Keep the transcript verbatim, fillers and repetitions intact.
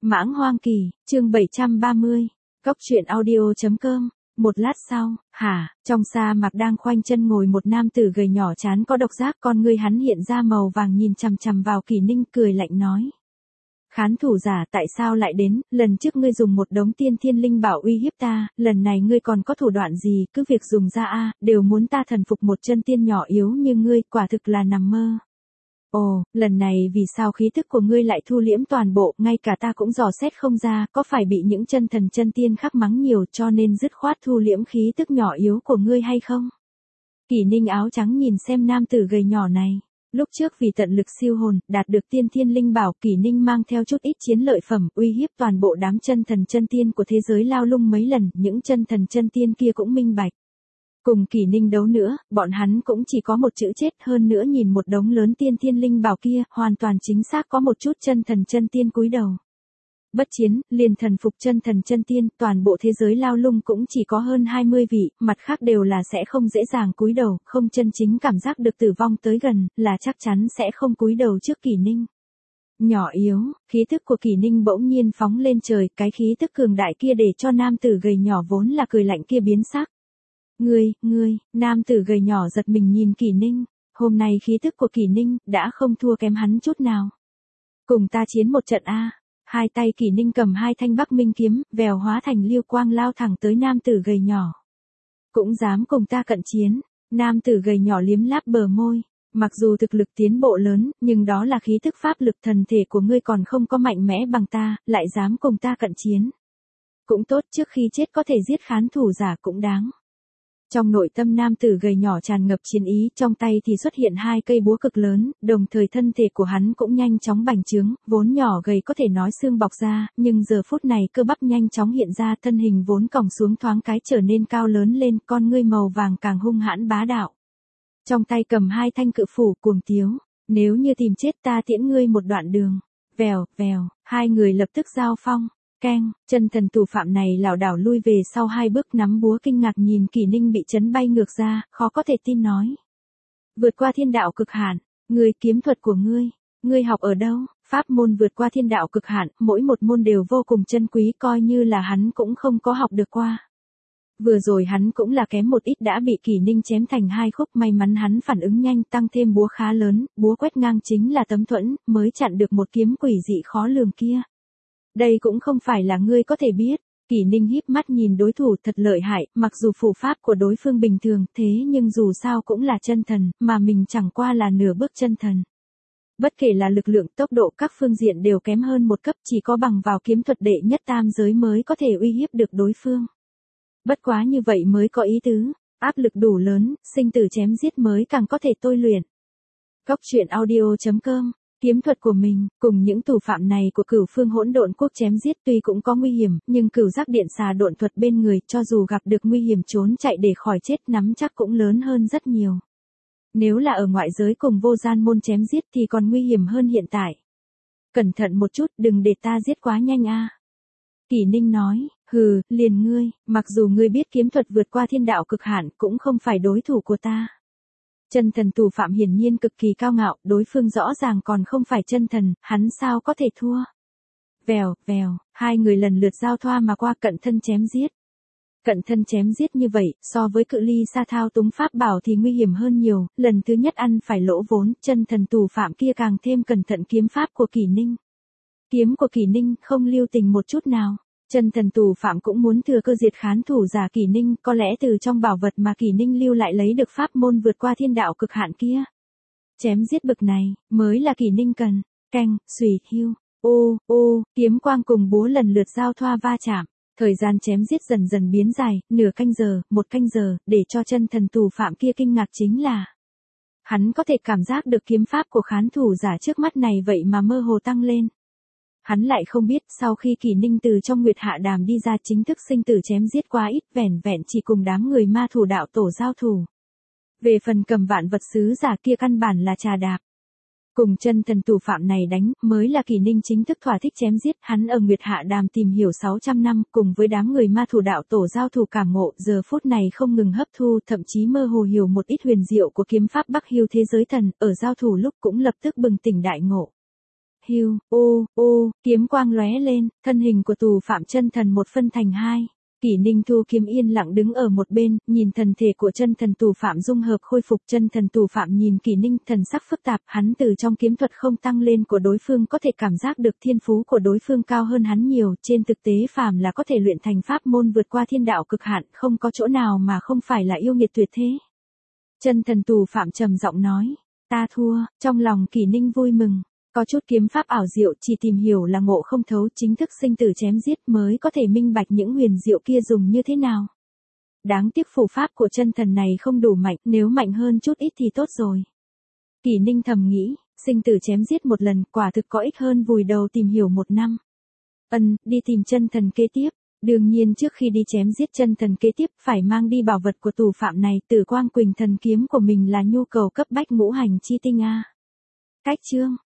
Mãng Hoang Kỳ, chương bảy trăm ba mươi. Cốc truyện audio.com. Một lát sau, hả, trong sa mạc đang khoanh chân ngồi một nam tử gầy nhỏ chán có độc giác, con ngươi hắn hiện ra màu vàng nhìn chằm chằm vào Kỷ Ninh, cười lạnh nói. Khán thủ giả, tại sao lại đến? Lần trước ngươi dùng một đống tiên thiên linh bảo uy hiếp ta, lần này ngươi còn có thủ đoạn gì? Cứ việc dùng ra a, đều muốn ta thần phục một chân tiên nhỏ yếu như ngươi, quả thực là nằm mơ. Ồ, lần này vì sao khí thức của ngươi lại thu liễm toàn bộ, ngay cả ta cũng dò xét không ra, có phải bị những chân thần chân tiên khắc mắng nhiều cho nên dứt khoát thu liễm khí tức nhỏ yếu của ngươi hay không? Kỷ Ninh áo trắng nhìn xem nam tử gầy nhỏ này. Lúc trước vì tận lực siêu hồn, đạt được tiên thiên linh bảo, Kỷ Ninh mang theo chút ít chiến lợi phẩm, uy hiếp toàn bộ đám chân thần chân tiên của thế giới lao lung mấy lần, những chân thần chân tiên kia cũng minh bạch. Cùng Kỷ Ninh đấu nữa, bọn hắn cũng chỉ có một chữ chết, hơn nữa nhìn một đống lớn tiên thiên linh bảo kia, hoàn toàn chính xác có một chút chân thần chân tiên cúi đầu. Bất chiến, liền thần phục chân thần chân tiên, toàn bộ thế giới lao lung cũng chỉ có hơn hai mươi vị, mặt khác đều là sẽ không dễ dàng cúi đầu, không chân chính cảm giác được tử vong tới gần, là chắc chắn sẽ không cúi đầu trước Kỷ Ninh. Nhỏ yếu, khí tức của Kỷ Ninh bỗng nhiên phóng lên trời, cái khí tức cường đại kia để cho nam tử gầy nhỏ vốn là cười lạnh kia biến sắc. Ngươi, ngươi, nam tử gầy nhỏ giật mình nhìn Kỷ Ninh, hôm nay khí tức của Kỷ Ninh đã không thua kém hắn chút nào. Cùng ta chiến một trận a. Hai tay Kỷ Ninh cầm hai thanh Bắc Minh kiếm, vèo hóa thành liêu quang lao thẳng tới nam tử gầy nhỏ. Cũng dám cùng ta cận chiến, nam tử gầy nhỏ liếm láp bờ môi, mặc dù thực lực tiến bộ lớn, nhưng đó là khí tức pháp lực thần thể của ngươi còn không có mạnh mẽ bằng ta, lại dám cùng ta cận chiến. Cũng tốt, trước khi chết có thể giết khán thủ giả cũng đáng. Trong nội tâm nam tử gầy nhỏ tràn ngập chiến ý, trong tay thì xuất hiện hai cây búa cực lớn, đồng thời thân thể của hắn cũng nhanh chóng bành trướng, vốn nhỏ gầy có thể nói xương bọc ra, nhưng giờ phút này cơ bắp nhanh chóng hiện ra, thân hình vốn còng xuống thoáng cái trở nên cao lớn lên, con ngươi màu vàng càng hung hãn bá đạo. Trong tay cầm hai thanh cự phủ cuồng tiếu, nếu như tìm chết ta tiễn ngươi một đoạn đường. Vèo, vèo, hai người lập tức giao phong. Keng, chân thần tù phạm này lảo đảo lui về sau hai bước, nắm búa kinh ngạc nhìn Kỷ Ninh bị chấn bay ngược ra, khó có thể tin nói. Vượt qua thiên đạo cực hạn, ngươi, kiếm thuật của ngươi, ngươi học ở đâu? Pháp môn vượt qua thiên đạo cực hạn, mỗi một môn đều vô cùng chân quý, coi như là hắn cũng không có học được qua. Vừa rồi hắn cũng là kém một ít đã bị Kỷ Ninh chém thành hai khúc, may mắn hắn phản ứng nhanh, tăng thêm búa khá lớn, búa quét ngang chính là tấm thuẫn, mới chặn được một kiếm quỷ dị khó lường kia. Đây cũng không phải là ngươi có thể biết. Kỷ Ninh híp mắt nhìn đối thủ thật lợi hại, mặc dù phù pháp của đối phương bình thường, thế nhưng dù sao cũng là chân thần, mà mình chẳng qua là nửa bước chân thần. Bất kể là lực lượng, tốc độ, các phương diện đều kém hơn một cấp, chỉ có bằng vào kiếm thuật đệ nhất tam giới mới có thể uy hiếp được đối phương. Bất quá như vậy mới có ý tứ, áp lực đủ lớn, sinh tử chém giết mới càng có thể tôi luyện. Cốc truyện audio.com. Kiếm thuật của mình, cùng những tù phạm này của Cửu Phương Hỗn Độn Quốc chém giết tuy cũng có nguy hiểm, nhưng Cửu Giác Điện Xà độn thuật bên người, cho dù gặp được nguy hiểm trốn chạy để khỏi chết, nắm chắc cũng lớn hơn rất nhiều. Nếu là ở ngoại giới cùng Vô Gian Môn chém giết thì còn nguy hiểm hơn hiện tại. Cẩn thận một chút, đừng để ta giết quá nhanh a. Kỷ Ninh nói, hừ, liền ngươi, mặc dù ngươi biết kiếm thuật vượt qua thiên đạo cực hạn, cũng không phải đối thủ của ta. Chân thần tù phạm hiển nhiên cực kỳ cao ngạo, đối phương rõ ràng còn không phải chân thần, hắn sao có thể thua. Vèo, vèo, hai người lần lượt giao thoa mà qua, cận thân chém giết. Cận thân chém giết như vậy, so với cự ly xa thao túng pháp bảo thì nguy hiểm hơn nhiều, lần thứ nhất ăn phải lỗ vốn, chân thần tù phạm kia càng thêm cẩn thận kiếm pháp của Kỷ Ninh. Kiếm của Kỷ Ninh không lưu tình một chút nào. Chân thần tù phạm cũng muốn thừa cơ diệt khán thủ giả Kỷ Ninh, có lẽ từ trong bảo vật mà Kỷ Ninh lưu lại lấy được pháp môn vượt qua thiên đạo cực hạn kia. Chém giết bực này, mới là Kỷ Ninh cần. Canh, xùy, hưu, ô, ô, kiếm quang cùng búa lần lượt giao thoa va chạm. Thời gian chém giết dần dần biến dài, nửa canh giờ, một canh giờ, để cho chân thần tù phạm kia kinh ngạc chính là. Hắn có thể cảm giác được kiếm pháp của khán thủ giả trước mắt này vậy mà mơ hồ tăng lên. Hắn lại không biết, sau khi Kỷ Ninh từ trong Nguyệt Hạ Đàm đi ra chính thức sinh tử chém giết quá ít, vẻn vẹn chỉ cùng đám người ma thủ đạo tổ giao thủ. Về phần cầm vạn vật sứ giả kia căn bản là trà đạp. Cùng chân thần tù phạm này đánh, mới là Kỷ Ninh chính thức thỏa thích chém giết, hắn ở Nguyệt Hạ Đàm tìm hiểu sáu trăm năm, cùng với đám người ma thủ đạo tổ giao thủ cảm ngộ, giờ phút này không ngừng hấp thu, thậm chí mơ hồ hiểu một ít huyền diệu của kiếm pháp Bắc Hưu thế giới thần, ở giao thủ lúc cũng lập tức bừng tỉnh đại ngộ. Hiu, ô, ô, kiếm quang lóe lên, thân hình của tù phạm chân thần một phân thành hai. Kỷ Ninh thu kiếm yên lặng đứng ở một bên, nhìn thần thể của chân thần tù phạm dung hợp khôi phục. Chân thần tù phạm nhìn Kỷ Ninh, thần sắc phức tạp, hắn từ trong kiếm thuật không tăng lên của đối phương có thể cảm giác được thiên phú của đối phương cao hơn hắn nhiều, trên thực tế phàm là có thể luyện thành pháp môn vượt qua thiên đạo cực hạn, không có chỗ nào mà không phải là yêu nghiệt tuyệt thế. Chân thần tù phạm trầm giọng nói, ta thua. Trong lòng Kỷ Ninh vui mừng. Có chút kiếm pháp ảo diệu chỉ tìm hiểu là ngộ không thấu, chính thức sinh tử chém giết mới có thể minh bạch những huyền diệu kia dùng như thế nào. Đáng tiếc phù pháp của chân thần này không đủ mạnh, nếu mạnh hơn chút ít thì tốt rồi. Kỷ Ninh thầm nghĩ, sinh tử chém giết một lần quả thực có ích hơn vùi đầu tìm hiểu một năm. Ân, đi tìm chân thần kế tiếp. Đương nhiên trước khi đi chém giết chân thần kế tiếp phải mang đi bảo vật của tù phạm này. Tử Quang Quỳnh thần kiếm của mình là nhu cầu cấp bách ngũ hành chi tinh a. Cách chương